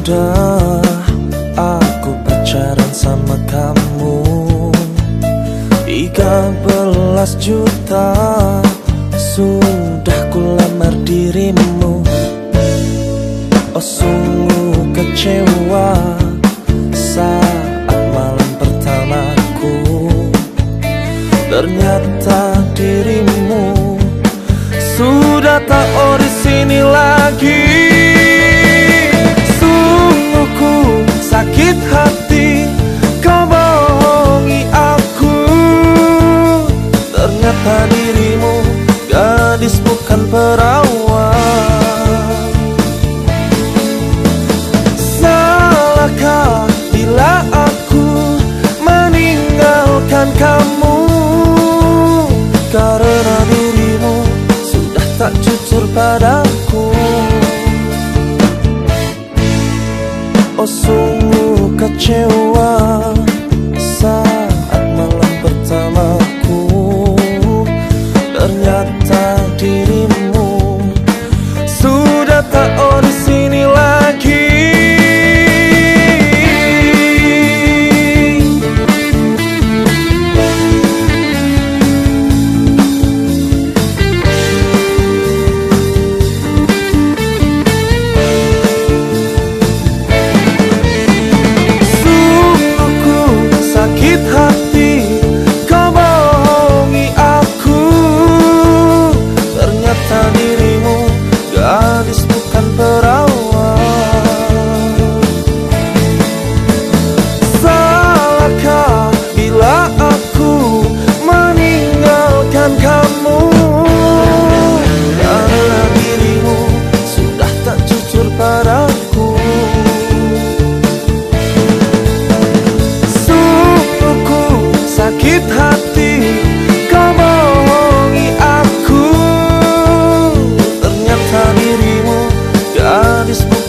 sudah aku pacaran sama kamu 13 juta sudah ku lamar dirimu. Oh sungguh kecewa saat malam pertamaku, ternyata dirimu sudah tak di sini lagi. Sungguh ku sakit hati kau bohongi aku, ternyata dirimu gadis bukan perawan. Salahkah bila aku meninggalkan kamu, karena dirimu sudah tak jujur padaku. Oh sungguh kecewa saat malam pertamaku, ternyata dirimu sudah tak di sini lagi. Sakit hati kau bohongi aku, ternyata dirimu gadis